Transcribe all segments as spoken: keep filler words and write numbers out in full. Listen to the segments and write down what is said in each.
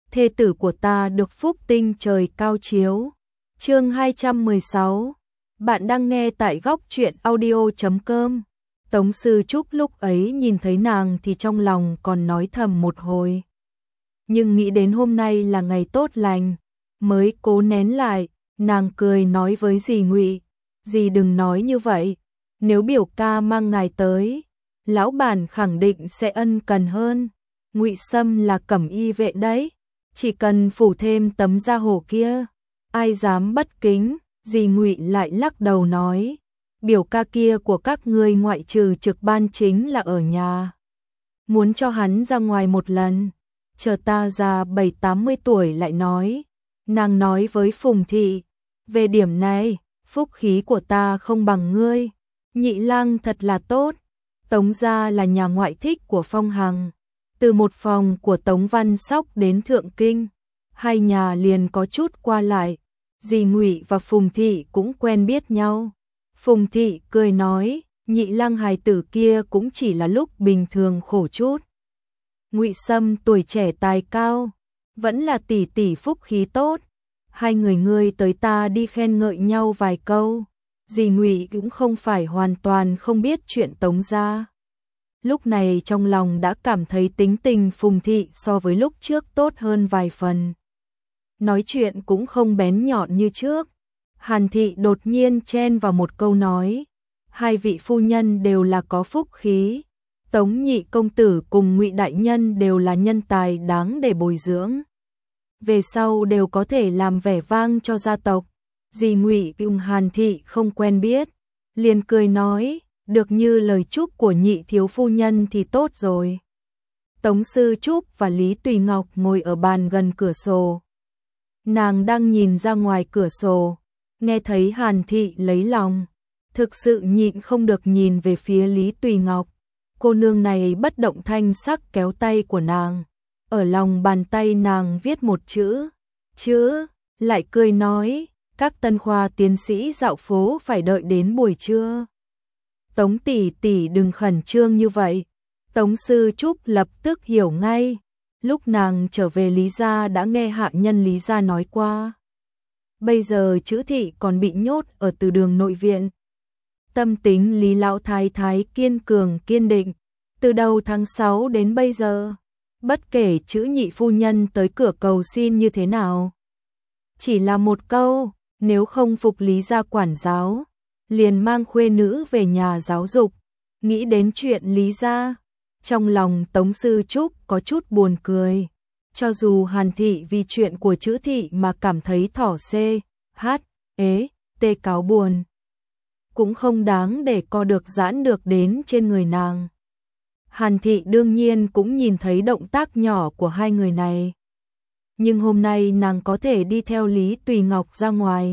thê tử của ta được phúc tinh trời cao chiếu. Chương hai trăm mười sáu. Bạn đang nghe tại góc truyện audio chấm com. Tống Sư Trúc lúc ấy nhìn thấy nàng thì trong lòng còn nói thầm một hồi. Nhưng nghĩ đến hôm nay là ngày tốt lành, mới cố nén lại, nàng cười nói với dì Ngụy, dì đừng nói như vậy, nếu biểu ca mang ngài tới, lão bản khẳng định sẽ ân cần hơn. Ngụy Sâm là cẩm y vệ đấy, chỉ cần phủ thêm tấm da hổ kia, ai dám bất kính. Dì Ngụy lại lắc đầu nói, biểu ca kia của các ngươi ngoại trừ trực ban chính là ở nhà. Muốn cho hắn ra ngoài một lần, chờ ta già bảy tám mươi tuổi lại nói. Nàng nói với Phùng Thị, về điểm này, phúc khí của ta không bằng ngươi. Nhị lang thật là tốt. Tống gia là nhà ngoại thích của Phong Hằng. Từ một phòng của Tống Văn Sóc đến Thượng Kinh, hai nhà liền có chút qua lại. Dì Ngụy và Phùng Thị cũng quen biết nhau. Phùng Thị cười nói, nhị lang hài tử kia cũng chỉ là lúc bình thường khổ chút. Ngụy Sâm tuổi trẻ tài cao, vẫn là tỷ tỷ phúc khí tốt. Hai người ngươi tới ta đi khen ngợi nhau vài câu. Dì Ngụy cũng không phải hoàn toàn không biết chuyện Tống gia. Lúc này trong lòng đã cảm thấy tính tình Phùng Thị so với lúc trước tốt hơn vài phần. Nói chuyện cũng không bén nhọn như trước. Hàn Thị đột nhiên chen vào một câu nói, hai vị phu nhân đều là có phúc khí. Tống nhị công tử cùng Ngụy đại nhân đều là nhân tài đáng để bồi dưỡng. Về sau đều có thể làm vẻ vang cho gia tộc. Dì Ngụy cùng Hàn Thị không quen biết, liền cười nói, được như lời chúc của nhị thiếu phu nhân thì tốt rồi. Tống Sư Trúc và Lý Tùy Ngọc ngồi ở bàn gần cửa sổ. Nàng đang nhìn ra ngoài cửa sổ, nghe thấy Hàn Thị lấy lòng, thực sự nhịn không được nhìn về phía Lý Tùy Ngọc. Cô nương này bất động thanh sắc kéo tay của nàng, ở lòng bàn tay nàng viết một chữ, chữ, lại cười nói, các tân khoa tiến sĩ dạo phố phải đợi đến buổi trưa. Tống tỷ tỷ đừng khẩn trương như vậy. Tống Sư Trúc lập tức hiểu ngay. Lúc nàng trở về Lý gia đã nghe hạ nhân Lý gia nói qua. Bây giờ Chữ Thị còn bị nhốt ở từ đường nội viện. Tâm tính Lý lão thái thái kiên cường kiên định. Từ đầu tháng sáu đến bây giờ, bất kể Chữ nhị phu nhân tới cửa cầu xin như thế nào, chỉ là một câu, nếu không phục Lý gia quản giáo, liền mang khuê nữ về nhà giáo dục. Nghĩ đến chuyện Lý gia, trong lòng Tống Sư Trúc có chút buồn cười. Cho dù Hàn Thị vì chuyện của Chữ Thị mà cảm thấy thỏ xê, hát, ế, tê cáo buồn, cũng không đáng để co được giãn được đến trên người nàng. Hàn Thị đương nhiên cũng nhìn thấy động tác nhỏ của hai người này. Nhưng hôm nay nàng có thể đi theo Lý Tùy Ngọc ra ngoài,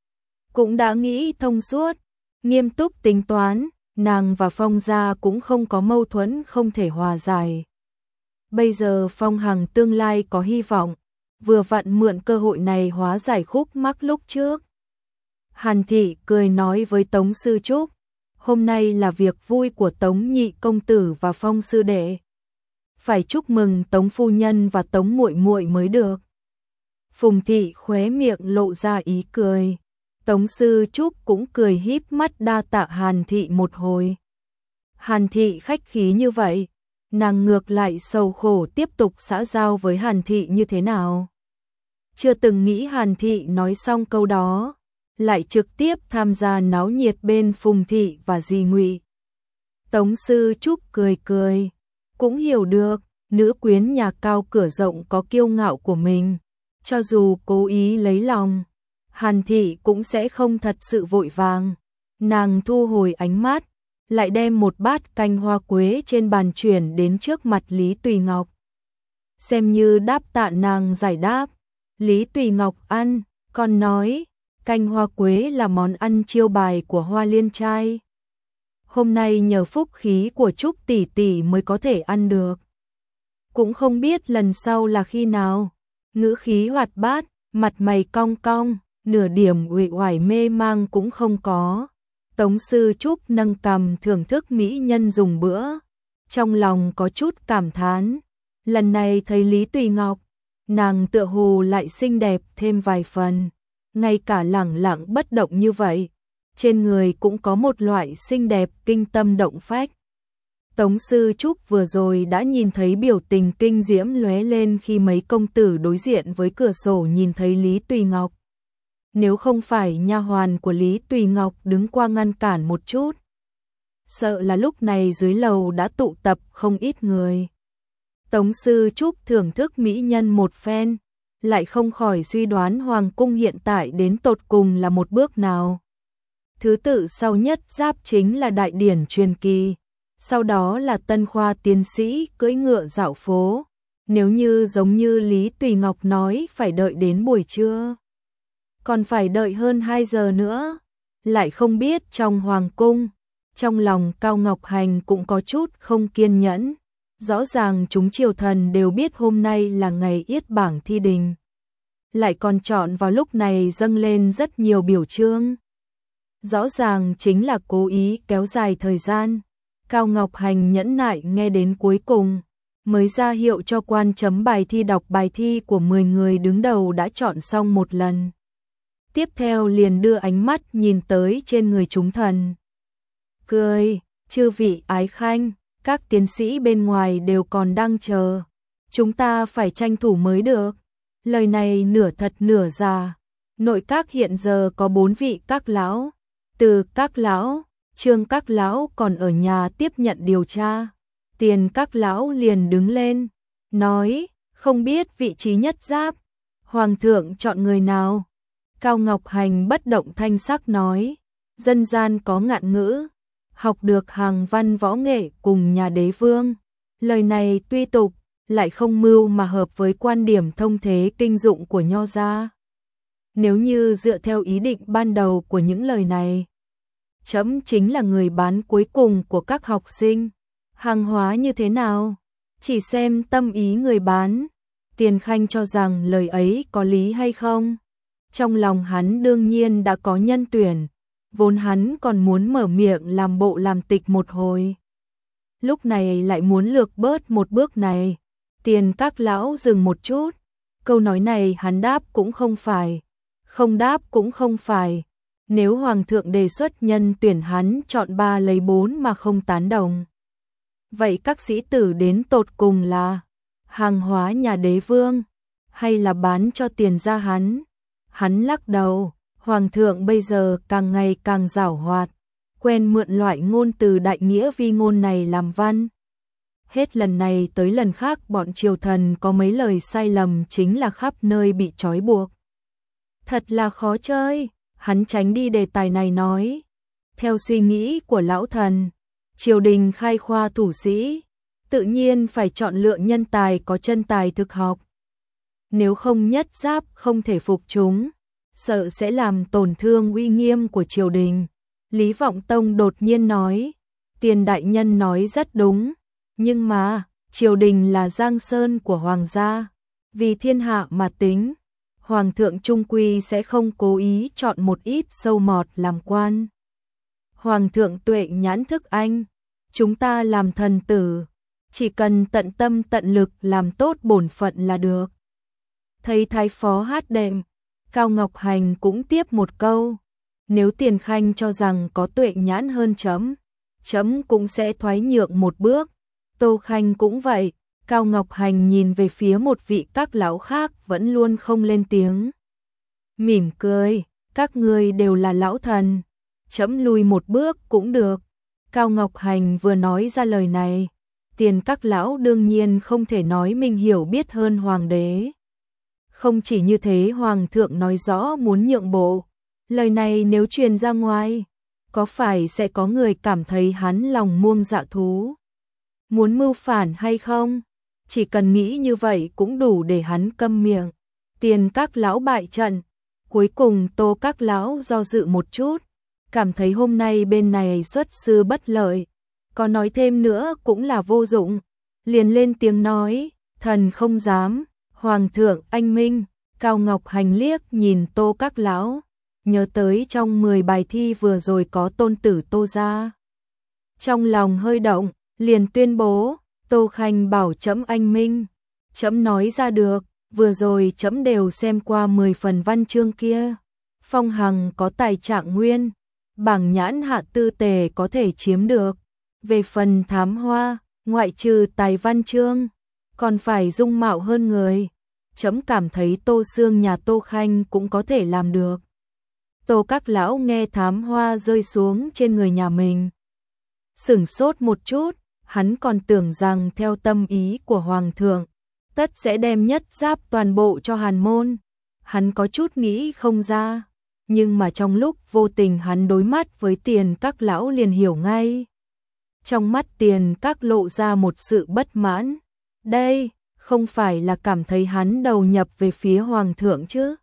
cũng đã nghĩ thông suốt, nghiêm túc tính toán, nàng và Phong gia cũng không có mâu thuẫn không thể hòa giải. Bây giờ Phong Hằng tương lai có hy vọng, vừa vặn mượn cơ hội này hóa giải khúc mắc lúc trước. Hàn Thị cười nói với Tống Sư Trúc, hôm nay là việc vui của Tống nhị công tử và Phong sư đệ, phải chúc mừng Tống phu nhân và Tống muội muội mới được. Phùng Thị khóe miệng lộ ra ý cười. Tống Sư Trúc cũng cười híp mắt đa tạ Hàn Thị một hồi. Hàn Thị khách khí như vậy, nàng ngược lại sầu khổ tiếp tục xã giao với Hàn Thị như thế nào. Chưa từng nghĩ Hàn Thị nói xong câu đó, lại trực tiếp tham gia náo nhiệt bên Phùng Thị và dì Ngụy. Tống Sư Trúc cười cười, cũng hiểu được, nữ quyến nhà cao cửa rộng có kiêu ngạo của mình, cho dù cố ý lấy lòng, Hàn Thị cũng sẽ không thật sự vội vàng. Nàng thu hồi ánh mắt, lại đem một bát canh hoa quế trên bàn chuyển đến trước mặt Lý Tùy Ngọc. Xem như đáp tạ nàng giải đáp. Lý Tùy Ngọc ăn, còn nói, canh hoa quế là món ăn chiêu bài của Hoa Liên trai. Hôm nay nhờ phúc khí của Trúc tỷ tỷ mới có thể ăn được. Cũng không biết lần sau là khi nào. Ngữ khí hoạt bát, mặt mày cong cong, nửa điểm uể oải mê mang cũng không có. Tống Sư Trúc nâng cằm thưởng thức mỹ nhân dùng bữa, trong lòng có chút cảm thán. Lần này thấy Lý Tùy Ngọc, nàng tựa hồ lại xinh đẹp thêm vài phần, ngay cả lẳng lặng bất động như vậy, trên người cũng có một loại xinh đẹp kinh tâm động phách. Tống Sư Trúc vừa rồi đã nhìn thấy biểu tình kinh diễm lóe lên khi mấy công tử đối diện với cửa sổ nhìn thấy Lý Tùy Ngọc. Nếu không phải nha hoàn của Lý Tùy Ngọc đứng qua ngăn cản một chút, sợ là lúc này dưới lầu đã tụ tập không ít người. Tống Sư Trúc thưởng thức mỹ nhân một phen, lại không khỏi suy đoán hoàng cung hiện tại đến tột cùng là một bước nào. Thứ tự sau nhất giáp chính là đại điển truyền kỳ, sau đó là tân khoa tiến sĩ cưỡi ngựa dạo phố. Nếu như giống như Lý Tùy Ngọc nói phải đợi đến buổi trưa, còn phải đợi hơn hai giờ nữa, lại không biết trong hoàng cung. Trong lòng Cao Ngọc Hành cũng có chút không kiên nhẫn, rõ ràng chúng triều thần đều biết hôm nay là ngày yết bảng thi đình, lại còn chọn vào lúc này dâng lên rất nhiều biểu chương. Rõ ràng chính là cố ý kéo dài thời gian. Cao Ngọc Hành nhẫn nại nghe đến cuối cùng, mới ra hiệu cho quan chấm bài thi đọc bài thi của mười người đứng đầu đã chọn xong một lần. Tiếp theo liền đưa ánh mắt nhìn tới trên người chúng thần. Cười, chư vị ái khanh, các tiến sĩ bên ngoài đều còn đang chờ. Chúng ta phải tranh thủ mới được. Lời này nửa thật nửa giả. Nội các hiện giờ có bốn vị các lão. Từ các lão, Trương các lão còn ở nhà tiếp nhận điều tra. Tiền các lão liền đứng lên, nói, không biết vị trí nhất giáp, hoàng thượng chọn người nào. Cao Ngọc Hành bất động thanh sắc nói, dân gian có ngạn ngữ, học được hàng văn võ nghệ cùng nhà đế vương. Lời này tuy tục, lại không mưu mà hợp với quan điểm thông thế kinh dụng của nho gia. Nếu như dựa theo ý định ban đầu của những lời này, chấm chính là người bán cuối cùng của các học sinh. Hàng hóa như thế nào? Chỉ xem tâm ý người bán. Tiền Khanh cho rằng lời ấy có lý hay không? Trong lòng hắn đương nhiên đã có nhân tuyển, vốn hắn còn muốn mở miệng làm bộ làm tịch một hồi. Lúc này lại muốn lược bớt một bước này. Tiền các lão dừng một chút, câu nói này hắn đáp cũng không phải, không đáp cũng không phải. Nếu hoàng thượng đề xuất nhân tuyển hắn chọn ba lấy bốn mà không tán đồng, vậy các sĩ tử đến tột cùng là hàng hóa nhà đế vương, hay là bán cho tiền ra hắn? Hắn lắc đầu, hoàng thượng bây giờ càng ngày càng giảo hoạt, quen mượn loại ngôn từ đại nghĩa vi ngôn này làm văn. Hết lần này tới lần khác bọn triều thần có mấy lời sai lầm chính là khắp nơi bị trói buộc. Thật là khó chơi, hắn tránh đi đề tài này nói. Theo suy nghĩ của lão thần, triều đình khai khoa thủ sĩ, tự nhiên phải chọn lựa nhân tài có chân tài thực học. Nếu không nhất giáp không thể phục chúng, sợ sẽ làm tổn thương uy nghiêm của triều đình. Lý Vọng Tông đột nhiên nói, tiền đại nhân nói rất đúng, nhưng mà, triều đình là giang sơn của hoàng gia, vì thiên hạ mà tính, hoàng thượng trung quy sẽ không cố ý chọn một ít sâu mọt làm quan. Hoàng thượng tuệ nhãn thức anh, chúng ta làm thần tử, chỉ cần tận tâm tận lực làm tốt bổn phận là được. Thấy thái phó hát đệm, Cao Ngọc Hành cũng tiếp một câu, nếu Tiền Khanh cho rằng có tuệ nhãn hơn chấm, chấm cũng sẽ thoái nhượng một bước. Tô Khanh cũng vậy. Cao Ngọc Hành nhìn về phía một vị các lão khác vẫn luôn không lên tiếng. Mỉm cười, các ngươi đều là lão thần, chấm lùi một bước cũng được. Cao Ngọc Hành vừa nói ra lời này, tiền các lão đương nhiên không thể nói mình hiểu biết hơn hoàng đế. Không chỉ như thế, hoàng thượng nói rõ muốn nhượng bộ, lời này nếu truyền ra ngoài, có phải sẽ có người cảm thấy hắn lòng muông dạ thú, muốn mưu phản hay không? Chỉ cần nghĩ như vậy cũng đủ để hắn câm miệng. Tiền các lão bại trận, cuối cùng Tô các lão do dự một chút, cảm thấy hôm nay bên này xuất sư bất lợi, có nói thêm nữa cũng là vô dụng, liền lên tiếng nói, thần không dám. Hoàng thượng anh minh. Cao Ngọc Hành liếc nhìn Tô các lão, nhớ tới trong mười bài thi vừa rồi có tôn tử Tô gia, trong lòng hơi động, liền tuyên bố, Tô Khanh bảo trẫm anh minh, trẫm nói ra được, vừa rồi trẫm đều xem qua mười phần văn chương kia. Phong Hằng có tài trạng nguyên, bảng nhãn hạ tư tề có thể chiếm được. Về phần thám hoa, ngoại trừ tài văn chương, còn phải dung mạo hơn người. Trẫm cảm thấy Tô Xương nhà Tô Khanh cũng có thể làm được. Tô Các lão nghe thám hoa rơi xuống trên người nhà mình, sửng sốt một chút, hắn còn tưởng rằng theo tâm ý của Hoàng thượng, tất sẽ đem nhất giáp toàn bộ cho Hàn môn. Hắn có chút nghĩ không ra, nhưng mà trong lúc vô tình hắn đối mắt với Tiền Các lão liền hiểu ngay. Trong mắt Tiền Các lộ ra một sự bất mãn. Đây, không phải là cảm thấy hắn đầu nhập về phía Hoàng thượng chứ?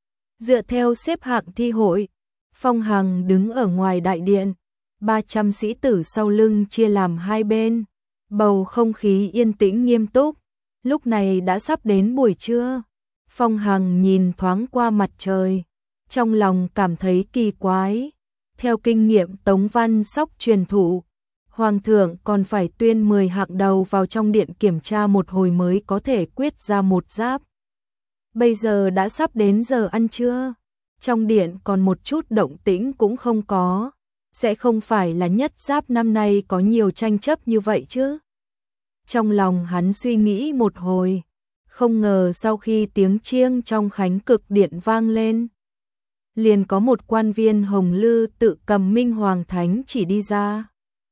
Dựa theo xếp hạng thi hội, Phong Hằng đứng ở ngoài đại điện, ba trăm sĩ tử sau lưng chia làm hai bên, bầu không khí yên tĩnh nghiêm túc. Lúc này đã sắp đến buổi trưa, Phong Hằng nhìn thoáng qua mặt trời, trong lòng cảm thấy kỳ quái. Theo kinh nghiệm Tống Văn Sóc truyền thụ, Hoàng thượng còn phải tuyên mười hạng đầu vào trong điện kiểm tra một hồi mới có thể quyết ra một giáp. Bây giờ đã sắp đến giờ ăn trưa, trong điện còn một chút động tĩnh cũng không có, sẽ không phải là nhất giáp năm nay có nhiều tranh chấp như vậy chứ? Trong lòng hắn suy nghĩ một hồi, không ngờ sau khi tiếng chiêng trong khánh cực điện vang lên, liền có một quan viên hồng lư tự cầm Minh Hoàng Thánh chỉ đi ra.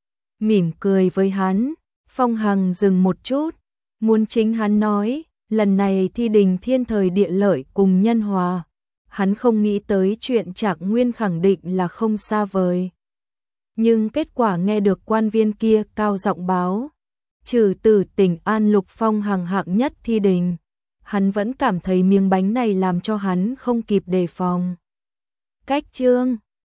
Mỉm cười với hắn, Phong Hằng dừng một chút, muốn chính hắn nói, lần này thi đình thiên thời địa lợi cùng nhân hòa, hắn không nghĩ tới chuyện Trạc Nguyên khẳng định là không xa vời. Nhưng kết quả nghe được quan viên kia cao giọng báo, trừ Tử Tỉnh An Lục Phong Hằng hạng nhất thi đình, hắn vẫn cảm thấy miếng bánh này làm cho hắn không kịp đề phòng. Cách chương